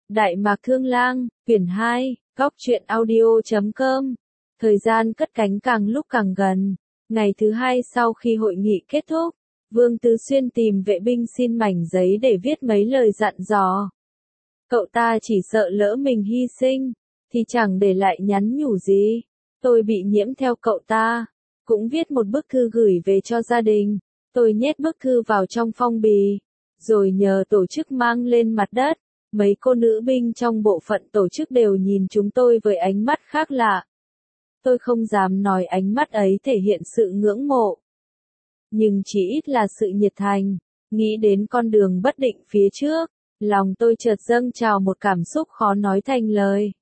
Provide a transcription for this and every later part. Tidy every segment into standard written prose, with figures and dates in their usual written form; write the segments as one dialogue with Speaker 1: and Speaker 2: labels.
Speaker 1: Đại Mạc Thương Lang, quyển 2, góc truyện audio.com. Thời gian cất cánh càng lúc càng gần. Ngày thứ hai sau khi hội nghị kết thúc, Vương Tứ Xuyên tìm vệ binh xin mảnh giấy để viết mấy lời dặn dò. Cậu ta chỉ sợ lỡ mình hy sinh, thì chẳng để lại nhắn nhủ gì. Tôi bị nhiễm theo cậu ta, cũng viết một bức thư gửi về cho gia đình. Tôi nhét bức thư vào trong phong bì, rồi nhờ tổ chức mang lên mặt đất. Mấy cô nữ binh trong bộ phận tổ chức đều nhìn chúng tôi với ánh mắt khác lạ. Tôi không dám nói ánh mắt ấy thể hiện sự ngưỡng mộ, nhưng chỉ ít là sự nhiệt thành. Nghĩ đến con đường bất định phía trước, lòng tôi chợt dâng trào một cảm xúc khó nói thành lời.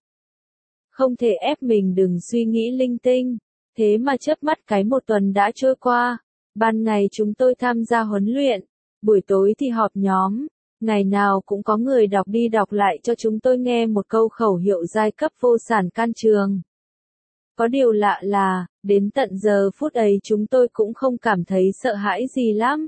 Speaker 1: Không thể ép mình đừng suy nghĩ linh tinh, thế mà chớp mắt cái một tuần đã trôi qua. Ban ngày chúng tôi tham gia huấn luyện, buổi tối thì họp nhóm. Ngày nào cũng có người đọc đi đọc lại cho chúng tôi nghe một câu khẩu hiệu giai cấp vô sản can trường. Có điều lạ là, đến tận giờ phút ấy chúng tôi cũng không cảm thấy sợ hãi gì lắm.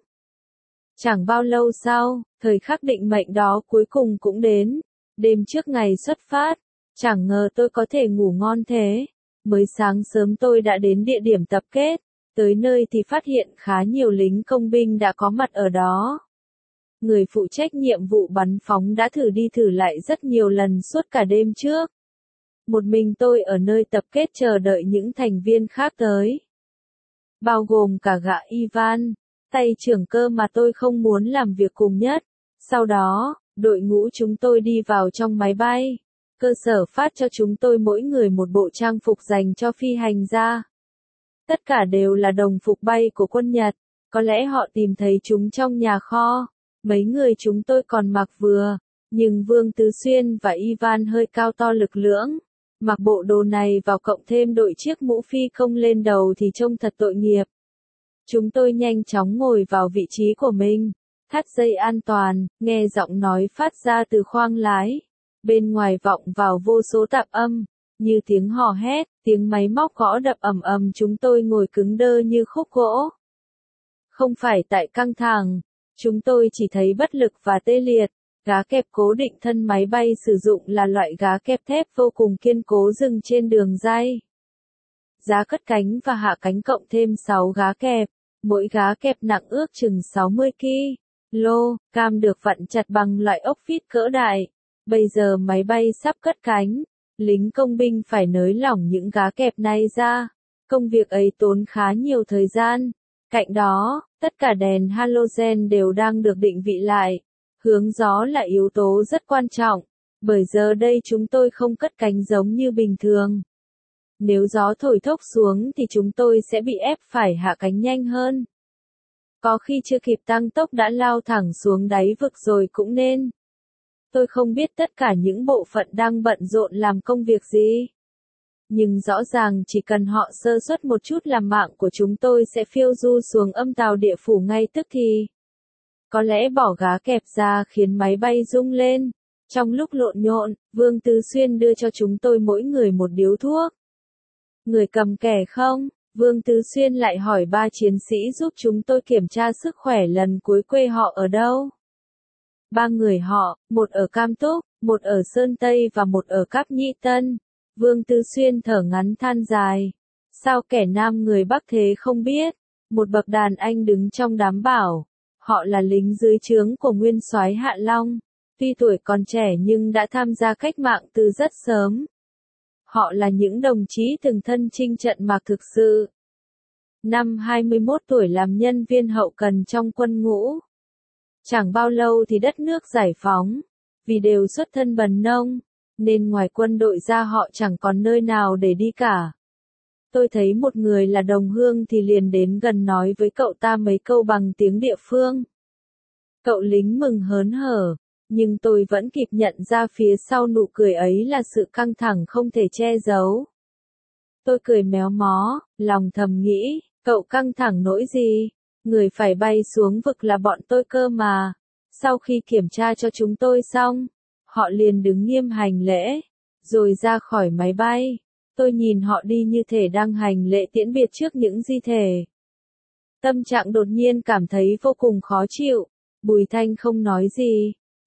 Speaker 1: Chẳng bao lâu sau, thời khắc định mệnh đó cuối cùng cũng đến. Đêm trước ngày xuất phát, chẳng ngờ tôi có thể ngủ ngon thế. Mới sáng sớm tôi đã đến địa điểm tập kết, tới nơi thì phát hiện khá nhiều lính công binh đã có mặt ở đó. Người phụ trách nhiệm vụ bắn phóng đã thử đi thử lại rất nhiều lần suốt cả đêm trước. Một mình tôi ở nơi tập kết chờ đợi những thành viên khác tới. Bao gồm cả gã Ivan, tay trưởng cơ mà tôi không muốn làm việc cùng nhất. Sau đó, đội ngũ chúng tôi đi vào trong máy bay. Cơ sở phát cho chúng tôi mỗi người một bộ trang phục dành cho phi hành gia. Tất cả đều là đồng phục bay của quân Nhật. Có lẽ họ tìm thấy chúng trong nhà kho. Mấy người chúng tôi còn mặc vừa, nhưng Vương Tứ Xuyên và Ivan hơi cao to lực lưỡng. Mặc bộ đồ này vào cộng thêm đội chiếc mũ phi công lên đầu thì trông thật tội nghiệp. Chúng tôi nhanh chóng ngồi vào vị trí của mình, thắt dây an toàn, nghe giọng nói phát ra từ khoang lái. Bên ngoài vọng vào vô số tạp âm, như tiếng hò hét, tiếng máy móc gõ đập ầm ầm. Chúng tôi ngồi cứng đơ như khúc gỗ. Không phải tại căng thẳng, chúng tôi chỉ thấy bất lực và tê liệt. Gá kẹp cố định thân máy bay sử dụng là loại gá kẹp thép vô cùng kiên cố dừng trên đường ray. Giá cất cánh và hạ cánh cộng thêm 6 gá kẹp, mỗi gá kẹp nặng ước chừng 60 kg, được vặn chặt bằng loại ốc vít cỡ đại. Bây giờ máy bay sắp cất cánh, lính công binh phải nới lỏng những gá kẹp này ra. Công việc ấy tốn khá nhiều thời gian. Cạnh đó, tất cả đèn halogen đều đang được định vị lại. Hướng gió là yếu tố rất quan trọng, bởi giờ đây chúng tôi không cất cánh giống như bình thường. Nếu gió thổi thốc xuống thì chúng tôi sẽ bị ép phải hạ cánh nhanh hơn. Có khi chưa kịp tăng tốc đã lao thẳng xuống đáy vực rồi cũng nên. Tôi không biết tất cả những bộ phận đang bận rộn làm công việc gì. Nhưng rõ ràng chỉ cần họ sơ suất một chút là mạng của chúng tôi sẽ phiêu du xuống âm tào địa phủ ngay tức thì. Có lẽ bỏ gá kẹp ra khiến máy bay rung lên. Trong lúc lộn nhộn, Vương Tứ Xuyên đưa cho chúng tôi mỗi người một điếu thuốc. Người cầm kẻ không? Vương Tứ Xuyên lại hỏi 3 chiến sĩ giúp chúng tôi kiểm tra sức khỏe lần cuối quê họ ở đâu. 3 người họ, một ở Cam Túc, một ở Sơn Tây và một ở Cáp Nhĩ Tân. Vương Tứ Xuyên thở ngắn than dài. Sao kẻ nam người Bắc thế không biết? Một bậc đàn anh đứng trong đám bảo. Họ là lính dưới trướng của nguyên soái Hạ Long. Tuy tuổi còn trẻ nhưng đã tham gia cách mạng từ rất sớm. Họ là những đồng chí từng thân chinh trận mạc thực sự. Năm 21 tuổi làm nhân viên hậu cần trong quân ngũ. Chẳng bao lâu thì đất nước giải phóng. Vì đều xuất thân bần nông, nên ngoài quân đội ra họ chẳng còn nơi nào để đi cả. Tôi thấy một người là đồng hương thì liền đến gần nói với cậu ta mấy câu bằng tiếng địa phương. Cậu lính mừng hớn hở, nhưng tôi vẫn kịp nhận ra phía sau nụ cười ấy là sự căng thẳng không thể che giấu. Tôi cười méo mó, lòng thầm nghĩ, cậu căng thẳng nỗi gì? Người phải bay xuống vực là bọn tôi cơ mà. Sau khi kiểm tra cho chúng tôi xong, họ liền đứng nghiêm hành lễ, rồi ra khỏi máy bay. Tôi nhìn họ đi như thể đang hành lễ tiễn biệt trước những di thể. Tâm trạng đột nhiên cảm thấy vô cùng khó chịu. Bùi Thanh không nói gì.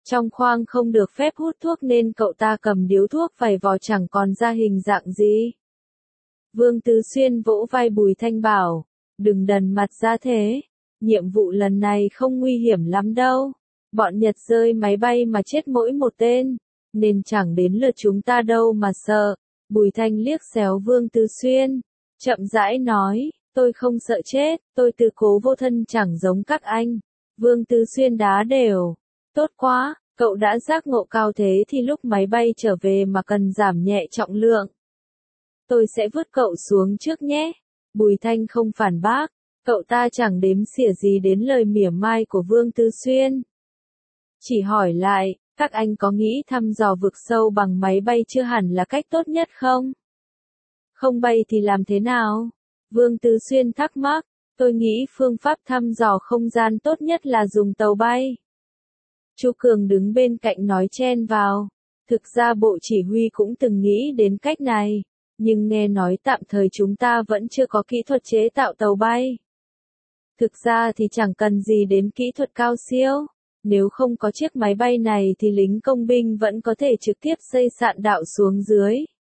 Speaker 1: Trong khoang không được phép hút thuốc nên cậu ta cầm điếu thuốc vài vò chẳng còn ra hình dạng gì. Vương Tứ Xuyên vỗ vai Bùi Thanh bảo, đừng đần mặt ra thế, nhiệm vụ lần này không nguy hiểm lắm đâu. Bọn Nhật rơi máy bay mà chết mỗi một tên, nên chẳng đến lượt chúng ta đâu mà sợ. Bùi Thanh liếc xéo Vương Tứ Xuyên, chậm rãi nói, tôi không sợ chết, tôi tự cố vô thân chẳng giống các anh. Vương Tứ Xuyên đá đều, tốt quá, cậu đã giác ngộ cao thế thì lúc máy bay trở về mà cần giảm nhẹ trọng lượng. Tôi sẽ vứt cậu xuống trước nhé. Bùi Thanh không phản bác, cậu ta chẳng đếm xỉa gì đến lời mỉa mai của Vương Tứ Xuyên. Chỉ hỏi lại, các anh có nghĩ thăm dò vực sâu bằng máy bay chưa hẳn là cách tốt nhất không? Không bay thì làm thế nào? Vương Tứ Xuyên thắc mắc, tôi nghĩ phương pháp thăm dò không gian tốt nhất là dùng tàu bay. Chu Cường đứng bên cạnh nói chen vào, thực ra Bộ Chỉ huy cũng từng nghĩ đến cách này, nhưng nghe nói tạm thời chúng ta vẫn chưa có kỹ thuật chế tạo tàu bay. Thực ra thì chẳng cần gì đến kỹ thuật cao siêu. Nếu không có chiếc máy bay này thì lính công binh vẫn có thể trực tiếp xây sạn đạo xuống dưới.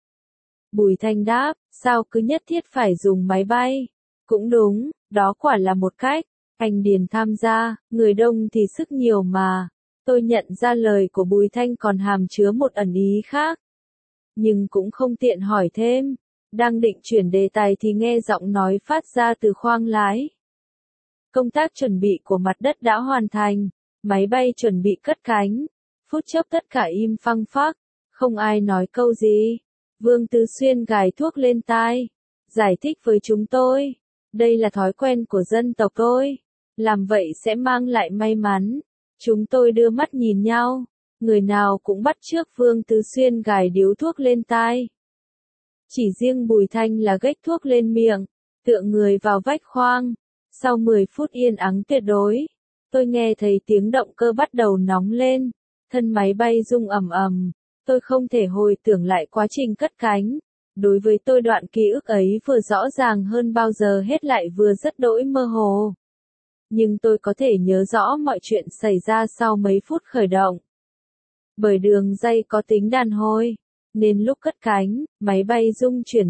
Speaker 1: Bùi Thanh đáp, sao cứ nhất thiết phải dùng máy bay? Cũng đúng, đó quả là một cách. Anh Điền tham gia, người đông thì sức nhiều mà. Tôi nhận ra lời của Bùi Thanh còn hàm chứa một ẩn ý khác. Nhưng cũng không tiện hỏi thêm. Đang định chuyển đề tài thì nghe giọng nói phát ra từ khoang lái. Công tác chuẩn bị của mặt đất đã hoàn thành. Máy bay chuẩn bị cất cánh. Phút chốc tất cả im phăng phắc. Không ai nói câu gì. Vương Tứ Xuyên gài thuốc lên tai. Giải thích với chúng tôi. Đây là thói quen của dân tộc tôi. Làm vậy sẽ mang lại may mắn. Chúng tôi đưa mắt nhìn nhau. Người nào cũng bắt chước Vương Tứ Xuyên gài điếu thuốc lên tai. Chỉ riêng Bùi Thanh là gếch thuốc lên miệng. Tựa người vào vách khoang. Sau 10 phút yên ắng tuyệt đối. Tôi nghe thấy tiếng động cơ bắt đầu nóng lên. Thân máy bay rung ầm ầm. Tôi không thể hồi tưởng lại quá trình cất cánh. Đối với tôi đoạn ký ức ấy vừa rõ ràng hơn bao giờ hết lại vừa rất đỗi mơ hồ. Nhưng tôi có thể nhớ rõ mọi chuyện xảy ra sau mấy phút khởi động. Bởi đường dây có tính đàn hồi, nên lúc cất cánh, máy bay rung chuyển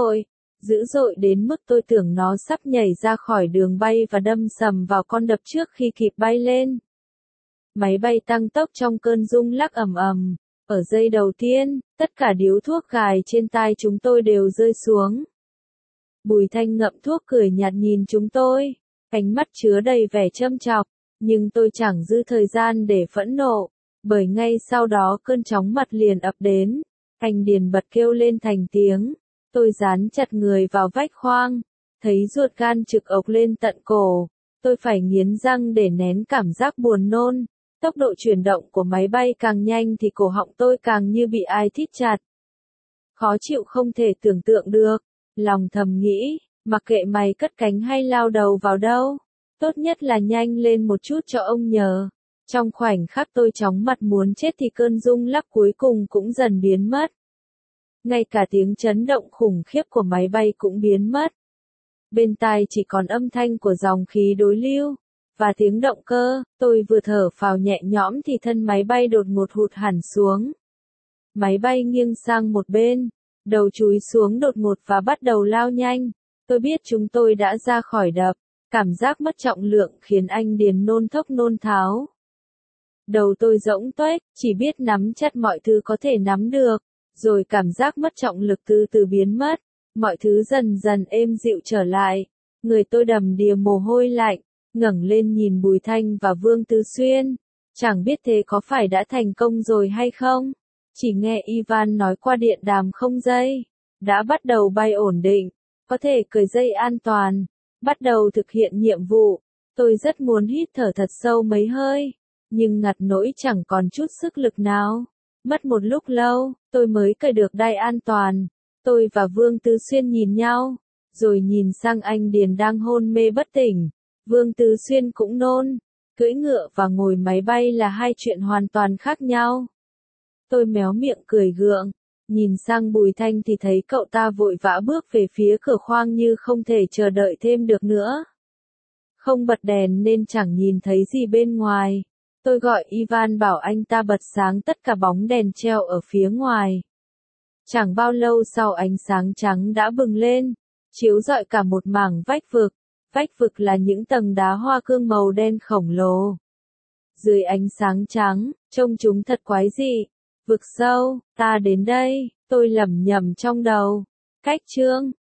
Speaker 1: dữ dội đến mức tôi tưởng nó sắp nhảy ra khỏi đường bay và đâm sầm vào con đập trước khi kịp bay lên. Máy bay tăng tốc trong cơn rung lắc ầm ầm. Ở giây đầu tiên, tất cả điếu thuốc gài trên tai chúng tôi đều rơi xuống. Bùi Thanh ngậm thuốc cười nhạt nhìn chúng tôi, ánh mắt chứa đầy vẻ châm chọc, nhưng tôi chẳng dư thời gian để phẫn nộ, bởi ngay sau đó cơn chóng mặt liền ập đến. Anh Điền bật kêu lên thành tiếng, tôi dán chặt người vào vách khoang, thấy ruột gan trực ộc lên tận cổ, tôi phải nghiến răng để nén cảm giác buồn nôn. Tốc độ chuyển động của máy bay càng nhanh thì cổ họng tôi càng như bị ai thít chặt. Khó chịu không thể tưởng tượng được. Lòng thầm nghĩ, mặc kệ mày cất cánh hay lao đầu vào đâu. Tốt nhất là nhanh lên một chút cho ông nhờ. Trong khoảnh khắc tôi chóng mặt muốn chết thì cơn rung lắc cuối cùng cũng dần biến mất. Ngay cả tiếng chấn động khủng khiếp của máy bay cũng biến mất. Bên tai chỉ còn âm thanh của dòng khí đối lưu. Và tiếng động cơ, tôi vừa thở phào nhẹ nhõm thì thân máy bay đột ngột hụt hẳn xuống. Máy bay nghiêng sang một bên, đầu chúi xuống đột ngột và bắt đầu lao nhanh. Tôi biết chúng tôi đã ra khỏi đập, cảm giác mất trọng lượng khiến anh Điền nôn thốc nôn tháo. Đầu tôi rỗng tuếch, chỉ biết nắm chặt mọi thứ có thể nắm được, rồi cảm giác mất trọng lực từ từ biến mất, mọi thứ dần dần êm dịu trở lại. Người tôi đầm đìa mồ hôi lạnh. Ngẩng lên nhìn Bùi Thanh và Vương Tứ Xuyên, chẳng biết thế có phải đã thành công rồi hay không. Chỉ nghe Ivan nói qua điện đàm không dây, đã bắt đầu bay ổn định, có thể cởi dây an toàn, bắt đầu thực hiện nhiệm vụ. Tôi rất muốn hít thở thật sâu mấy hơi, nhưng ngặt nỗi chẳng còn chút sức lực nào. Mất một lúc lâu, tôi mới cởi được đai an toàn. Tôi và Vương Tứ Xuyên nhìn nhau, rồi nhìn sang anh Điền đang hôn mê bất tỉnh. Vương Tứ Xuyên cũng nôn, cưỡi ngựa và ngồi máy bay là hai chuyện hoàn toàn khác nhau. Tôi méo miệng cười gượng, nhìn sang Bùi Thanh thì thấy cậu ta vội vã bước về phía cửa khoang như không thể chờ đợi thêm được nữa. Không bật đèn nên chẳng nhìn thấy gì bên ngoài, Tôi gọi Ivan bảo anh ta bật sáng tất cả bóng đèn treo ở phía ngoài. Chẳng bao lâu sau ánh sáng trắng đã bừng lên, chiếu rọi cả một mảng vách vực. Vách vực là những tầng đá hoa cương màu đen khổng lồ. Dưới ánh sáng trắng, trông chúng thật quái dị. Vực sâu, ta đến đây, tôi lẩm nhẩm trong đầu. Cách chương